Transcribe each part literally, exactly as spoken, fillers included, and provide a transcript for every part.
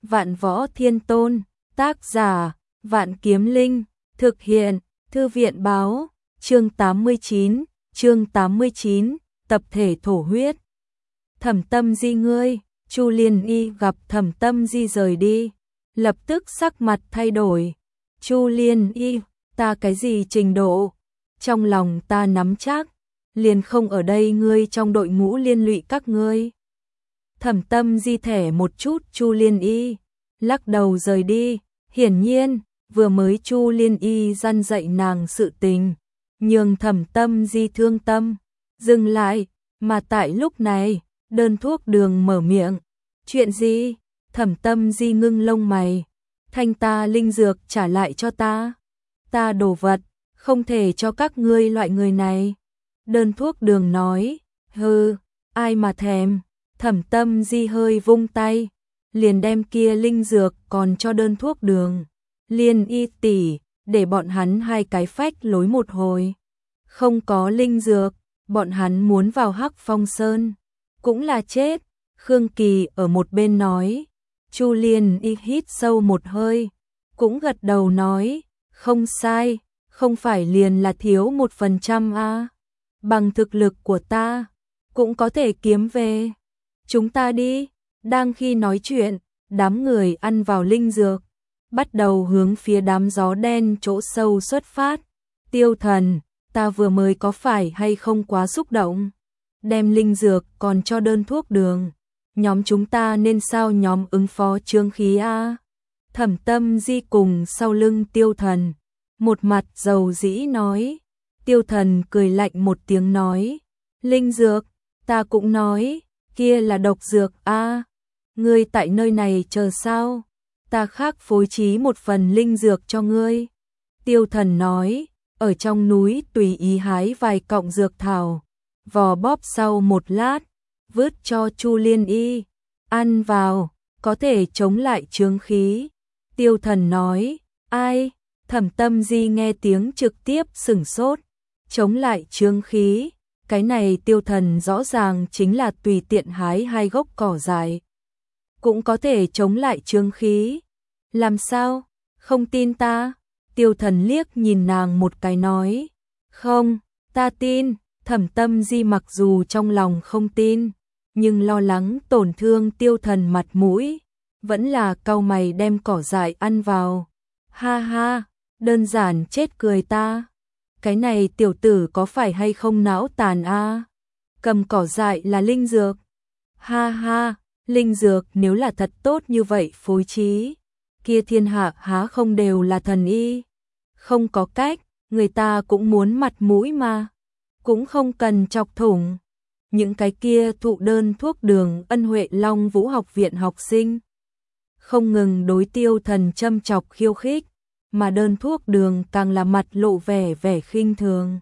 Vạn Võ Thiên Tôn, tác giả, Vạn Kiếm Linh, thực hiện, Thư viện báo, chương tám mươi chín, chương tám mươi chín, tập thể thổ huyết. Thẩm Tâm Di ngươi, Chu Liên Y gặp Thẩm Tâm Di rời đi, lập tức sắc mặt thay đổi. Chu Liên Y, ta cái gì trình độ? Trong lòng ta nắm chắc, liền không ở đây ngươi trong đội ngũ liên lụy các ngươi. Thẩm Tâm Di thẻ một chút Chu Liên Y, lắc đầu rời đi, hiển nhiên, vừa mới Chu Liên Y răn dạy nàng sự tình, nhường Thẩm Tâm Di thương tâm, dừng lại, mà tại lúc này, Đơn Thuốc Đường mở miệng, chuyện gì? Thẩm Tâm Di ngưng lông mày, thanh ta linh dược trả lại cho ta, ta đồ vật, không thể cho các ngươi loại người này. Đơn Thuốc Đường nói, hừ, ai mà thèm. Thẩm Tâm Di hơi vung tay, liền đem kia linh dược còn cho Đơn Thuốc Đường, Liên Y tỷ, để bọn hắn hai cái phách lối một hồi. Không có linh dược, bọn hắn muốn vào Hắc Phong Sơn, cũng là chết. Khương Kỳ ở một bên nói, Chu Liên Y hít sâu một hơi, cũng gật đầu nói, không sai, không phải liền là thiếu một phần trăm a, bằng thực lực của ta, cũng có thể kiếm về. Chúng ta đi. Đang khi nói chuyện, đám người ăn vào linh dược, bắt đầu hướng phía đám gió đen chỗ sâu xuất phát. Tiêu Thần, ta vừa mới có phải hay không quá xúc động? Đem linh dược còn cho Đơn Thuốc Đường, nhóm chúng ta nên sao nhóm ứng phó chướng khí a? Thẩm Tâm Di cùng sau lưng Tiêu Thần, một mặt dầu dĩ nói. Tiêu Thần cười lạnh một tiếng nói, linh dược, ta cũng nói, kia là độc dược a, à, ngươi tại nơi này chờ sao? Ta khác phối trí một phần linh dược cho ngươi. Tiêu Thần nói, ở trong núi tùy ý hái vài cọng dược thảo, vò bóp sau một lát, vứt cho Chu Liên Y, ăn vào, có thể chống lại chướng khí. Tiêu Thần nói, ai? Thẩm Tâm Di nghe tiếng trực tiếp sửng sốt, chống lại chướng khí. Cái này Tiêu Thần rõ ràng chính là tùy tiện hái hai gốc cỏ dại, cũng có thể chống lại chướng khí. Làm sao? Không tin ta? Tiêu Thần liếc nhìn nàng một cái nói, không, ta tin. Thẩm Tâm Di mặc dù trong lòng không tin, nhưng lo lắng tổn thương Tiêu Thần mặt mũi, vẫn là cau mày đem cỏ dại ăn vào. Ha ha, đơn giản chết cười ta. Cái này tiểu tử có phải hay không não tàn a? À? Cầm cỏ dại là linh dược. Ha ha, linh dược nếu là thật tốt như vậy phối trí, kia thiên hạ há không đều là thần y? Không có cách, người ta cũng muốn mặt mũi mà, cũng không cần chọc thủng. Những cái kia thụ Đơn Thuốc Đường ân huệ Long Vũ học viện học sinh, không ngừng đối Tiêu Thần châm chọc khiêu khích, mà Đơn Thuốc Đường càng là mặt lộ vẻ vẻ khinh thường.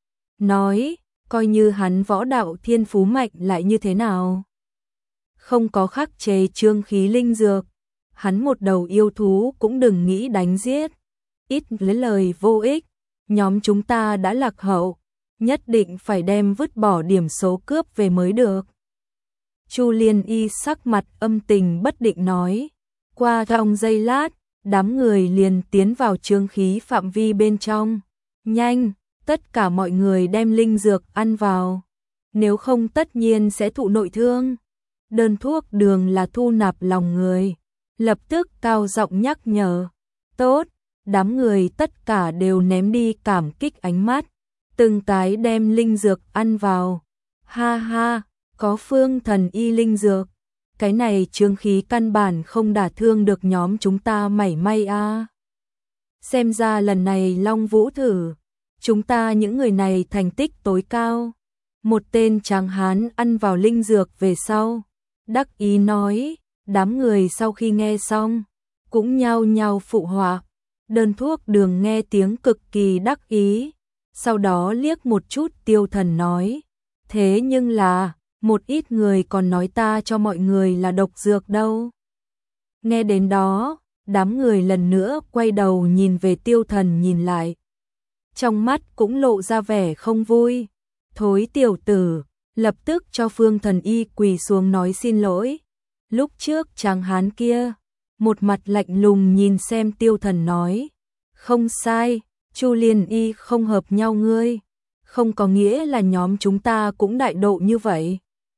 Nói, coi như hắn võ đạo thiên phú mạnh lại như thế nào? Không có khắc chế chướng khí linh dược, hắn một đầu yêu thú cũng đừng nghĩ đánh giết. Ít lấy lời vô ích, nhóm chúng ta đã lạc hậu, nhất định phải đem vứt bỏ điểm số cướp về mới được. Chu Liên Y sắc mặt âm tình bất định nói, qua trong giây lát, đám người liền tiến vào chướng khí phạm vi bên trong. Nhanh, tất cả mọi người đem linh dược ăn vào, nếu không tất nhiên sẽ thụ nội thương. Đơn Thuốc Đường là thu nạp lòng người, lập tức cao giọng nhắc nhở. Tốt, đám người tất cả đều ném đi cảm kích ánh mắt, từng cái đem linh dược ăn vào. Ha ha, có phương thần y linh dược, cái này chướng khí căn bản không đả thương được nhóm chúng ta mảy may a. À. Xem ra lần này Long Vũ thử, chúng ta những người này thành tích tối cao. Một tên tráng hán ăn vào linh dược về sau, đắc ý nói. Đám người sau khi nghe xong, cũng nhao nhao phụ họa. Đơn Thuốc Đường nghe tiếng cực kỳ đắc ý, sau đó liếc một chút Tiêu Thần nói, thế nhưng là, một ít người còn nói ta cho mọi người là độc dược đâu. Nghe đến đó, đám người lần nữa quay đầu nhìn về Tiêu Thần nhìn lại. Trong mắt cũng lộ ra vẻ không vui. Thối tiểu tử, lập tức cho Phương Thần Y quỳ xuống nói xin lỗi. Lúc trước tráng hán kia, một mặt lạnh lùng nhìn xem Tiêu Thần nói, không sai, Chu Liên Y không hợp nhau ngươi, không có nghĩa là nhóm chúng ta cũng đại độ như vậy.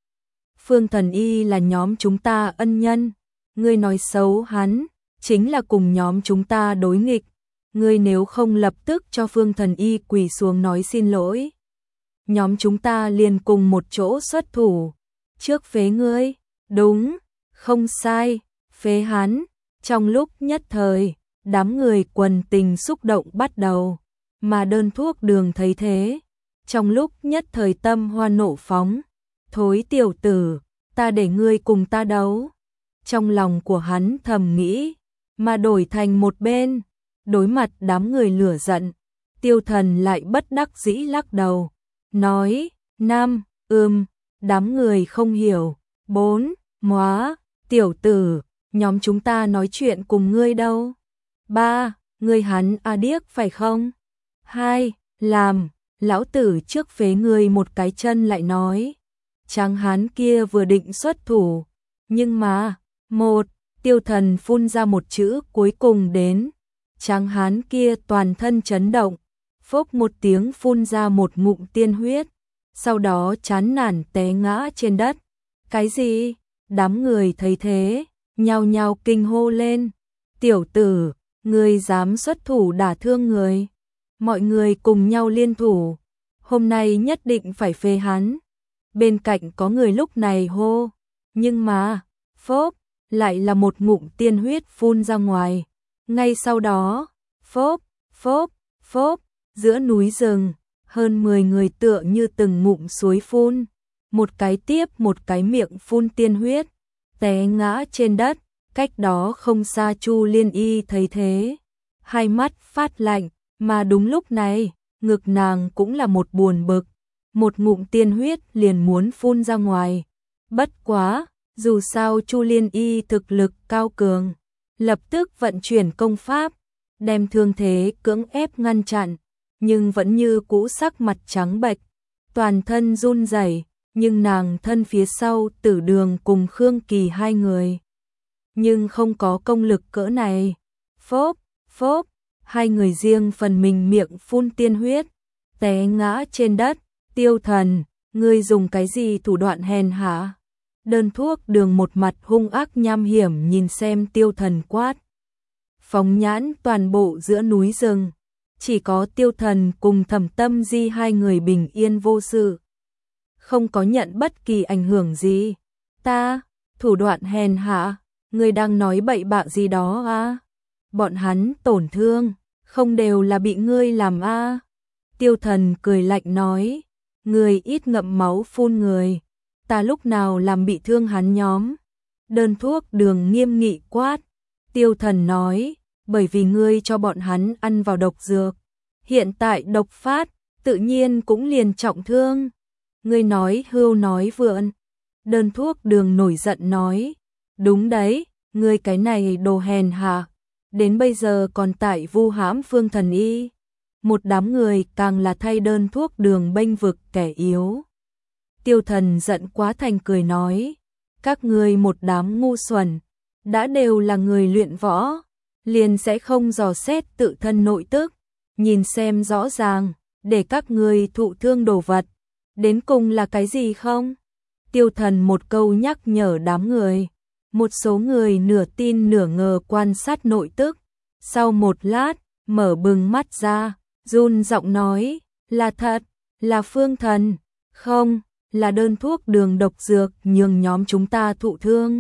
Phương Thần Y là nhóm chúng ta ân nhân, ngươi nói xấu hắn, chính là cùng nhóm chúng ta đối nghịch, ngươi nếu không lập tức cho Phương Thần Y quỳ xuống nói xin lỗi, nhóm chúng ta liền cùng một chỗ xuất thủ, trước phế ngươi, đúng, không sai, phế hắn. Trong lúc nhất thời, đám người quần tình xúc động bắt đầu, mà Đơn Thuốc Đường thấy thế, trong lúc nhất thời tâm hoa nộ phóng, thối tiểu tử, ta để ngươi cùng ta đấu. Trong lòng của hắn thầm nghĩ, mà đổi thành một bên, đối mặt đám người lửa giận, Tiêu Thần lại bất đắc dĩ lắc đầu, nói, năm, ưm, đám người không hiểu, bốn, móa, tiểu tử, nhóm chúng ta nói chuyện cùng ngươi đâu. Ba, ngươi hắn a điếc phải không? Hai, làm, lão tử trước phế ngươi một cái chân lại nói. Tráng hán kia vừa định xuất thủ, nhưng mà, một, Tiêu Thần phun ra một chữ cuối cùng đến. Tráng hán kia toàn thân chấn động, phốc một tiếng phun ra một ngụm tiên huyết, sau đó chán nản té ngã trên đất. Cái gì? Đám người thấy thế, nhao nhao kinh hô lên. Tiểu tử, ngươi dám xuất thủ đả thương người. Mọi người cùng nhau liên thủ, hôm nay nhất định phải phế hắn. Bên cạnh có người lúc này hô, nhưng mà, phốp, lại là một ngụm tiên huyết phun ra ngoài. Ngay sau đó, phốp, phốp, phốp, giữa núi rừng, hơn mười người tựa như từng ngụm suối phun, một cái tiếp một cái miệng phun tiên huyết, té ngã trên đất. Cách đó không xa Chu Liên Y thấy thế, hai mắt phát lạnh, mà đúng lúc này, ngực nàng cũng là một buồn bực, một ngụm tiên huyết liền muốn phun ra ngoài. Bất quá, dù sao Chu Liên Y thực lực cao cường, lập tức vận chuyển công pháp, đem thương thế cưỡng ép ngăn chặn, nhưng vẫn như cũ sắc mặt trắng bệch, toàn thân run rẩy, nhưng nàng thân phía sau Tử Đường cùng Khương Kỳ hai người, nhưng không có công lực cỡ này. Phốp, phốp, hai người riêng phần mình miệng phun tiên huyết, té ngã trên đất. Tiêu Thần, ngươi dùng cái gì thủ đoạn hèn hạ? Đơn Thuốc Đường một mặt hung ác nham hiểm nhìn xem Tiêu Thần quát. Phóng nhãn toàn bộ giữa núi rừng, chỉ có Tiêu Thần cùng Thẩm Tâm Di hai người bình yên vô sự, không có nhận bất kỳ ảnh hưởng gì. Ta, thủ đoạn hèn hạ, ngươi đang nói bậy bạ gì đó à? Bọn hắn tổn thương, không đều là bị ngươi làm à? Tiêu Thần cười lạnh nói, ngươi ít ngậm máu phun người, ta lúc nào làm bị thương hắn nhóm? Đơn Thuốc Đường nghiêm nghị quát. Tiêu Thần nói, bởi vì ngươi cho bọn hắn ăn vào độc dược, hiện tại độc phát, tự nhiên cũng liền trọng thương. Ngươi nói hưu nói vượn. Đơn Thuốc Đường nổi giận nói, đúng đấy, ngươi cái này đồ hèn hạ, đến bây giờ còn tại vu hãm Phương Thần Y. Một đám người càng là thay Đơn Thuốc Đường bênh vực kẻ yếu. Tiêu Thần giận quá thành cười nói, các ngươi một đám ngu xuẩn, đã đều là người luyện võ, liền sẽ không dò xét tự thân nội tức, nhìn xem rõ ràng, để các ngươi thụ thương đồ vật, đến cùng là cái gì không? Tiêu Thần một câu nhắc nhở đám người, một số người nửa tin nửa ngờ quan sát nội tức, sau một lát, mở bừng mắt ra, run giọng nói, là thật, là Phương Thần, không, là Đơn Thuốc Đường độc dược nhường nhóm chúng ta thụ thương.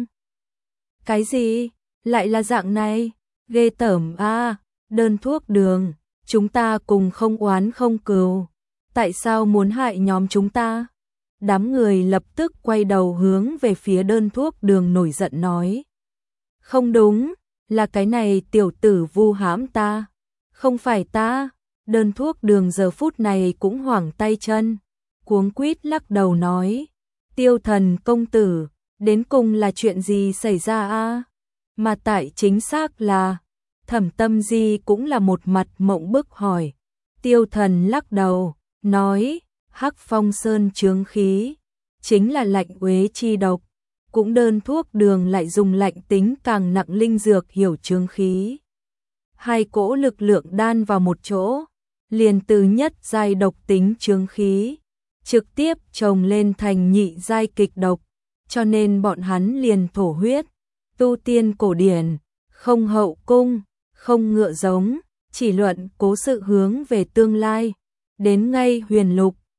Cái gì? Lại là dạng này? Ghê tởm a, Đơn Thuốc Đường, chúng ta cùng không oán không cừu, tại sao muốn hại nhóm chúng ta? Đám người lập tức quay đầu hướng về phía Đơn Thuốc Đường nổi giận nói. Không đúng, là cái này tiểu tử vu hãm ta, không phải ta. Đơn Thuốc Đường giờ phút này cũng hoảng tay chân, cuống quýt lắc đầu nói, Tiêu Thần công tử, đến cùng là chuyện gì xảy ra a? Mà tại chính xác là, Thẩm Tâm Di cũng là một mặt mộng bức hỏi. Tiêu Thần lắc đầu, nói, Hắc Phong Sơn chướng khí, chính là lạnh uế chi độc, cũng đơn thuốc đường lại dùng lạnh tính càng nặng linh dược hiểu chướng khí. Hai cỗ lực lượng đan vào một chỗ, liền từ nhất giai độc tính chướng khí, trực tiếp chồng lên thành nhị giai kịch độc, cho nên bọn hắn liền thổ huyết. Tu tiên cổ điển, không hậu cung, không ngựa giống, chỉ luận cố sự hướng về tương lai. Đến ngay huyền lục,